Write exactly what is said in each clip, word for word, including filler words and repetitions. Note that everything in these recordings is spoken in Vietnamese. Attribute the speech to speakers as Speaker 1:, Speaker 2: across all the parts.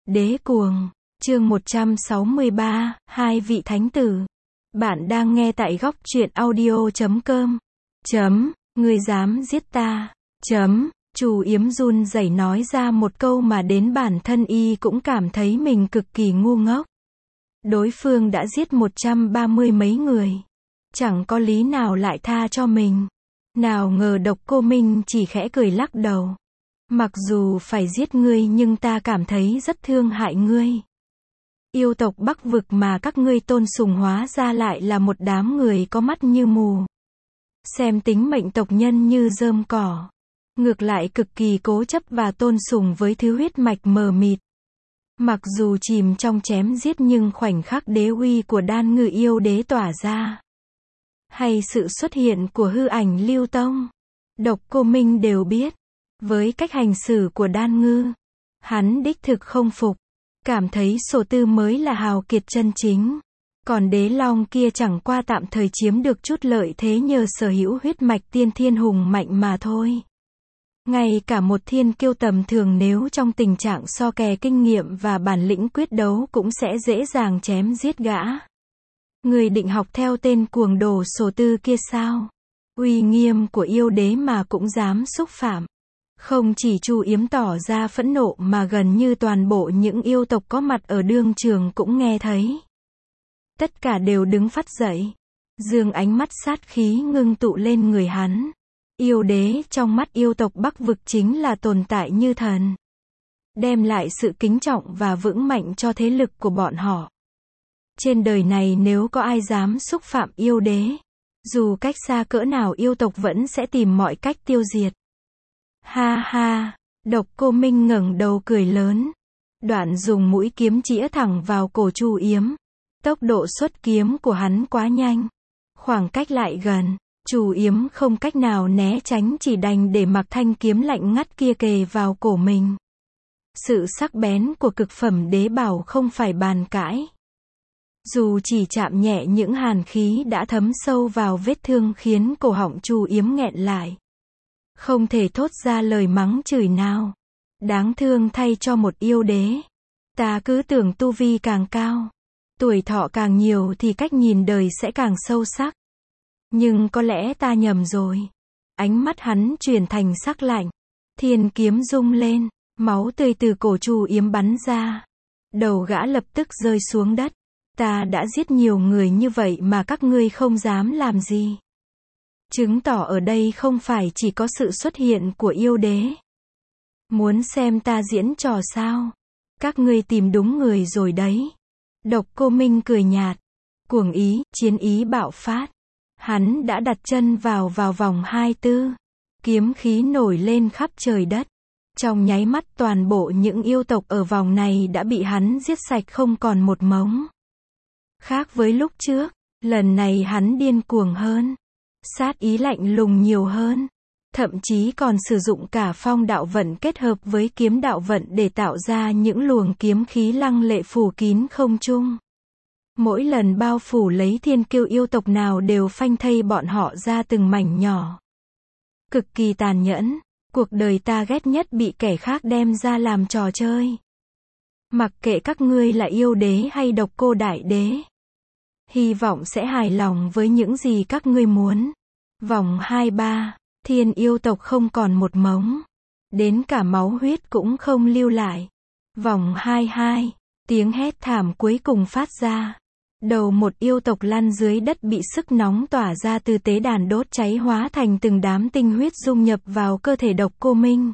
Speaker 1: Đế cuồng, chương một trăm sáu mươi ba, hai vị thánh tử. Bạn đang nghe tại góc truyện audio chấm com. Chấm, ngươi dám giết ta. Chấm, Chu Yếm run rẩy nói ra một câu mà đến bản thân y cũng cảm thấy mình cực kỳ ngu ngốc. Đối phương đã giết một trăm ba mươi mấy người. Chẳng có lý nào lại tha cho mình. Nào ngờ Độc Cô Minh chỉ khẽ cười lắc đầu. Mặc dù phải giết ngươi nhưng ta cảm thấy rất thương hại ngươi. Yêu tộc Bắc Vực mà các ngươi tôn sùng hóa ra lại là một đám người có mắt như mù. Xem tính mệnh tộc nhân như rơm cỏ. Ngược lại cực kỳ cố chấp và tôn sùng với thứ huyết mạch mờ mịt. Mặc dù chìm trong chém giết nhưng khoảnh khắc đế uy của Đan Ngư yêu đế tỏa ra. Hay sự xuất hiện của hư ảnh Lưu Tông. Độc Cô Minh đều biết. Với cách hành xử của Đan Ngư, hắn đích thực không phục. Cảm thấy Sổ Tư mới là hào kiệt chân chính. Còn Đế Long kia chẳng qua tạm thời chiếm được chút lợi thế nhờ sở hữu huyết mạch tiên thiên hùng mạnh mà thôi. Ngay cả một thiên kiêu tầm thường nếu trong tình trạng so kè kinh nghiệm và bản lĩnh quyết đấu cũng sẽ dễ dàng chém giết gã. Người định học theo tên cuồng đồ Sổ Tư kia sao? Uy nghiêm của yêu đế mà cũng dám xúc phạm. Không chỉ Chu Yếm tỏ ra phẫn nộ mà gần như toàn bộ những yêu tộc có mặt ở đương trường cũng nghe thấy. Tất cả đều đứng phắt dậy. Dương ánh mắt sát khí ngưng tụ lên người hắn. Yêu đế trong mắt yêu tộc Bắc Vực chính là tồn tại như thần. Đem lại sự kính trọng và vững mạnh cho thế lực của bọn họ. Trên đời này nếu có ai dám xúc phạm yêu đế, dù cách xa cỡ nào yêu tộc vẫn sẽ tìm mọi cách tiêu diệt. Ha ha, Độc Cô Minh ngẩng đầu cười lớn. Đoạn dùng mũi kiếm chĩa thẳng vào cổ Chu Yếm. Tốc độ xuất kiếm của hắn quá nhanh. Khoảng cách lại gần, Chu Yếm không cách nào né tránh chỉ đành để mặc thanh kiếm lạnh ngắt kia kề vào cổ mình. Sự sắc bén của cực phẩm đế bảo không phải bàn cãi. Dù chỉ chạm nhẹ những hàn khí đã thấm sâu vào vết thương khiến cổ họng Chu Yếm nghẹn lại. Không thể thốt ra lời mắng chửi nào. Đáng thương thay cho một yêu đế. Ta cứ tưởng tu vi càng cao, tuổi thọ càng nhiều thì cách nhìn đời sẽ càng sâu sắc. Nhưng có lẽ ta nhầm rồi. Ánh mắt hắn chuyển thành sắc lạnh. Thiên kiếm rung lên, máu tươi từ cổ Chu Yếm bắn ra. Đầu gã lập tức rơi xuống đất. Ta đã giết nhiều người như vậy mà các ngươi không dám làm gì. Chứng tỏ ở đây không phải chỉ có sự xuất hiện của yêu đế. Muốn xem ta diễn trò sao? Các ngươi tìm đúng người rồi đấy. Độc Cô Minh cười nhạt. Cuồng ý, chiến ý bạo phát. Hắn đã đặt chân vào vào vòng hai tư. Kiếm khí nổi lên khắp trời đất. Trong nháy mắt toàn bộ những yêu tộc ở vòng này đã bị hắn giết sạch không còn một mống. Khác với lúc trước, lần này hắn điên cuồng hơn. Sát ý lạnh lùng nhiều hơn. Thậm chí còn sử dụng cả phong đạo vận kết hợp với kiếm đạo vận để tạo ra những luồng kiếm khí lăng lệ phủ kín không trung. Mỗi lần bao phủ lấy thiên kiêu yêu tộc nào đều phanh thây bọn họ ra từng mảnh nhỏ. Cực kỳ tàn nhẫn. Cuộc đời ta ghét nhất bị kẻ khác đem ra làm trò chơi. Mặc kệ các ngươi là yêu đế hay Độc Cô Đại Đế. Hy vọng sẽ hài lòng với những gì các ngươi muốn. Vòng hai ba, thiên yêu tộc không còn một mống. Đến cả máu huyết cũng không lưu lại. Vòng hai hai, tiếng hét thảm cuối cùng phát ra. Đầu một yêu tộc lăn dưới đất bị sức nóng tỏa ra từ tế đàn đốt cháy hóa thành từng đám tinh huyết dung nhập vào cơ thể Độc Cô Minh.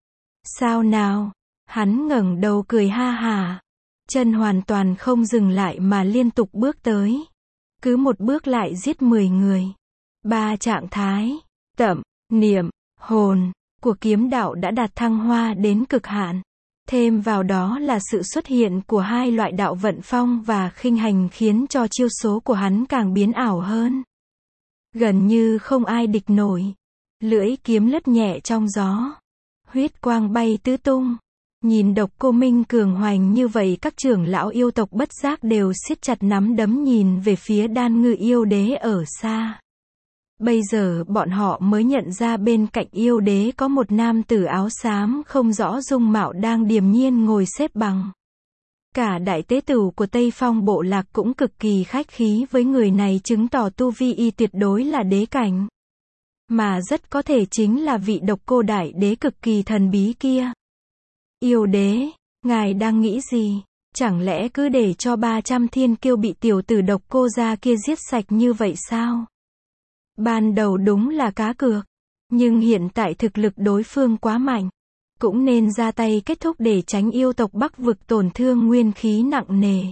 Speaker 1: Sao nào? Hắn ngẩng đầu cười ha hả. Chân hoàn toàn không dừng lại mà liên tục bước tới. Cứ một bước lại giết mười người. Ba trạng thái, tẩm, niệm, hồn, của kiếm đạo đã đạt thăng hoa đến cực hạn. Thêm vào đó là sự xuất hiện của hai loại đạo vận phong và khinh hành khiến cho chiêu số của hắn càng biến ảo hơn. Gần như không ai địch nổi. Lưỡi kiếm lướt nhẹ trong gió. Huyết quang bay tứ tung. Nhìn Độc Cô Minh cường hoành như vậy các trưởng lão yêu tộc bất giác đều siết chặt nắm đấm nhìn về phía Đan Ngư yêu đế ở xa. Bây giờ bọn họ mới nhận ra bên cạnh yêu đế có một nam tử áo xám không rõ dung mạo đang điềm nhiên ngồi xếp bằng. Cả đại tế tửu của Tây Phong bộ lạc cũng cực kỳ khách khí với người này, chứng tỏ tu vi y tuyệt đối là đế cảnh. Mà rất có thể chính là vị Độc Cô đại đế cực kỳ thần bí kia. Yêu đế, ngài đang nghĩ gì? Chẳng lẽ cứ để cho ba trăm thiên kiêu bị tiểu tử Độc Cô gia kia giết sạch như vậy sao? Ban đầu đúng là cá cược, nhưng hiện tại thực lực đối phương quá mạnh, cũng nên ra tay kết thúc để tránh yêu tộc Bắc vực tổn thương nguyên khí nặng nề.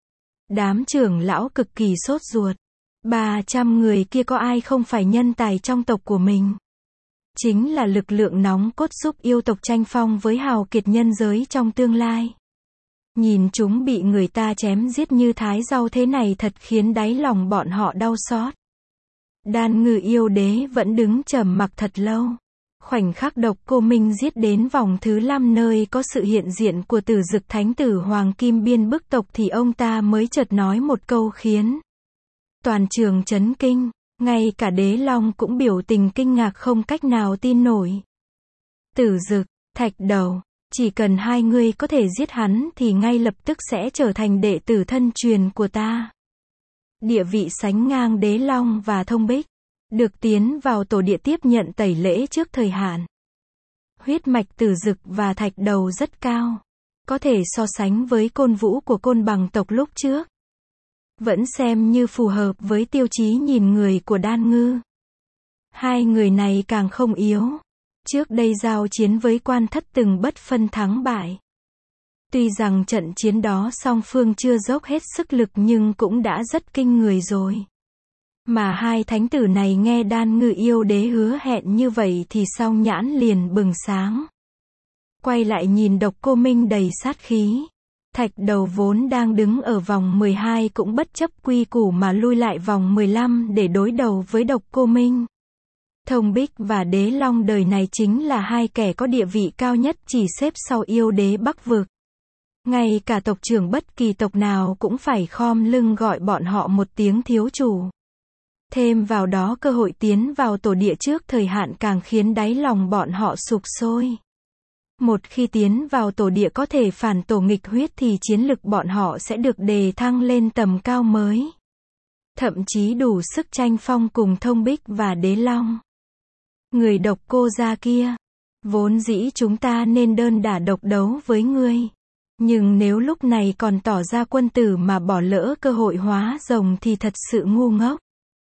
Speaker 1: Đám trưởng lão cực kỳ sốt ruột. ba trăm người kia có ai không phải nhân tài trong tộc của mình? Chính là lực lượng nóng cốt giúp yêu tộc tranh phong với hào kiệt nhân giới trong tương lai. Nhìn chúng bị người ta chém giết như thái rau thế này thật khiến đáy lòng bọn họ đau xót. Đan Ngư yêu đế vẫn đứng trầm mặc thật lâu. Khoảnh khắc Độc Cô Minh giết đến vòng thứ năm nơi có sự hiện diện của Tử Dực Thánh tử Hoàng Kim Biên bức tộc thì ông ta mới chợt nói một câu khiến toàn trường chấn kinh, ngay cả Đế Long cũng biểu tình kinh ngạc không cách nào tin nổi. Tử Dực, Thạch Đầu, chỉ cần hai người có thể giết hắn thì ngay lập tức sẽ trở thành đệ tử thân truyền của ta. Địa vị sánh ngang Đế Long và Thông Bích, được tiến vào tổ địa tiếp nhận tẩy lễ trước thời hạn. Huyết mạch Tử Dực và Thạch Đầu rất cao, có thể so sánh với Côn Vũ của Côn Bằng tộc lúc trước. Vẫn xem như phù hợp với tiêu chí nhìn người của Đan Ngư. Hai người này càng không yếu. Trước đây giao chiến với Quan Thất từng bất phân thắng bại. Tuy rằng trận chiến đó song phương chưa dốc hết sức lực nhưng cũng đã rất kinh người rồi. Mà hai thánh tử này nghe Đan Ngư yêu đế hứa hẹn như vậy thì song nhãn liền bừng sáng. Quay lại nhìn Độc Cô Minh đầy sát khí. Thạch Đầu vốn đang đứng ở vòng mười hai cũng bất chấp quy củ mà lui lại vòng mười lăm để đối đầu với Độc Cô Minh. Thông Bích và Đế Long đời này chính là hai kẻ có địa vị cao nhất chỉ xếp sau yêu đế Bắc vực. Ngay cả tộc trưởng bất kỳ tộc nào cũng phải khom lưng gọi bọn họ một tiếng thiếu chủ. Thêm vào đó cơ hội tiến vào tổ địa trước thời hạn càng khiến đáy lòng bọn họ sục sôi. Một khi tiến vào tổ địa có thể phản tổ nghịch huyết thì chiến lực bọn họ sẽ được đề thăng lên tầm cao mới. Thậm chí đủ sức tranh phong cùng Thông Bích và Đế Long. Người Độc Cô gia kia, vốn dĩ chúng ta nên đơn đả độc đấu với ngươi. Nhưng nếu lúc này còn tỏ ra quân tử mà bỏ lỡ cơ hội hóa rồng thì thật sự ngu ngốc.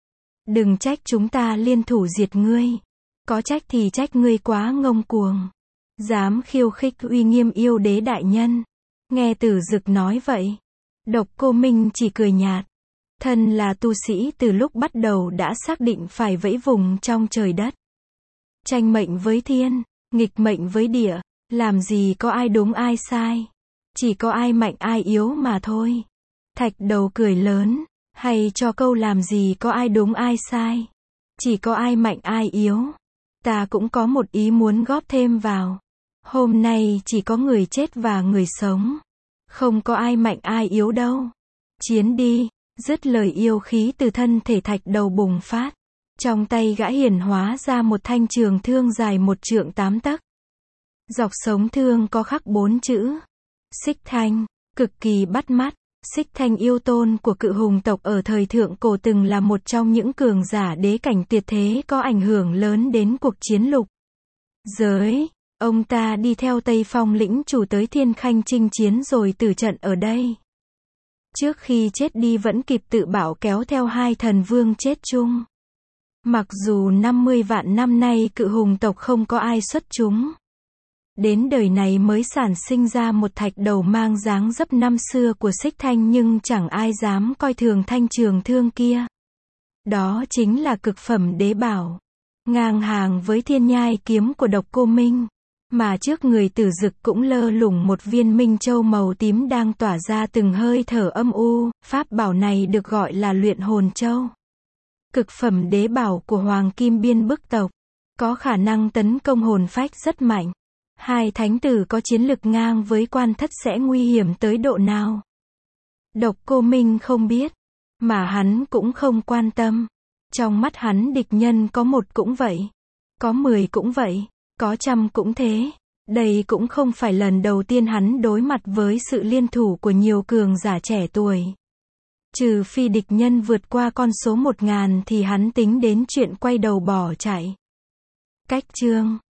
Speaker 1: Đừng trách chúng ta liên thủ diệt ngươi. Có trách thì trách ngươi quá ngông cuồng. Dám khiêu khích uy nghiêm yêu đế đại nhân. Nghe Tử Dực nói vậy, Độc Cô Minh chỉ cười nhạt. Thân là tu sĩ từ lúc bắt đầu đã xác định phải vẫy vùng trong trời đất. Tranh mệnh với thiên, nghịch mệnh với địa, làm gì có ai đúng ai sai. Chỉ có ai mạnh ai yếu mà thôi. Thạch Đầu cười lớn, hay cho câu làm gì có ai đúng ai sai. Chỉ có ai mạnh ai yếu. Ta cũng có một ý muốn góp thêm vào. Hôm nay chỉ có người chết và người sống. Không có ai mạnh ai yếu đâu. Chiến đi. Dứt lời yêu khí từ thân thể Thạch Đầu bùng phát. Trong tay gã hiển hóa ra một thanh trường thương dài một trượng tám tấc. Dọc sống thương có khắc bốn chữ. Xích Thanh, cực kỳ bắt mắt. Xích Thanh yêu tôn của Cự Hùng tộc ở thời thượng cổ từng là một trong những cường giả đế cảnh tuyệt thế có ảnh hưởng lớn đến cuộc chiến lục giới. Ông ta đi theo Tây Phong lĩnh chủ tới Thiên Khanh chinh chiến rồi tử trận ở đây. Trước khi chết đi vẫn kịp tự bảo kéo theo hai thần vương chết chung. Mặc dù năm mươi vạn năm nay Cự Hùng tộc không có ai xuất chúng. Đến đời này mới sản sinh ra một Thạch Đầu mang dáng dấp năm xưa của Xích Thanh nhưng chẳng ai dám coi thường thanh trường thương kia. Đó chính là cực phẩm đế bảo. Ngang hàng với Thiên Nhai kiếm của Độc Cô Minh. Mà trước người Tử Dực cũng lơ lửng một viên minh châu màu tím đang tỏa ra từng hơi thở âm u. Pháp bảo này được gọi là luyện hồn châu. Cực phẩm đế bảo của Hoàng Kim Biên bức tộc. Có khả năng tấn công hồn phách rất mạnh. Hai thánh tử có chiến lực ngang với Quan Thất sẽ nguy hiểm tới độ nào? Độc Cô Minh không biết. Mà hắn cũng không quan tâm. Trong mắt hắn địch nhân có một cũng vậy. Có mười cũng vậy. Có trăm cũng thế. Đây cũng không phải lần đầu tiên hắn đối mặt với sự liên thủ của nhiều cường giả trẻ tuổi. Trừ phi địch nhân vượt qua con số một ngàn thì hắn tính đến chuyện quay đầu bỏ chạy. Cách chương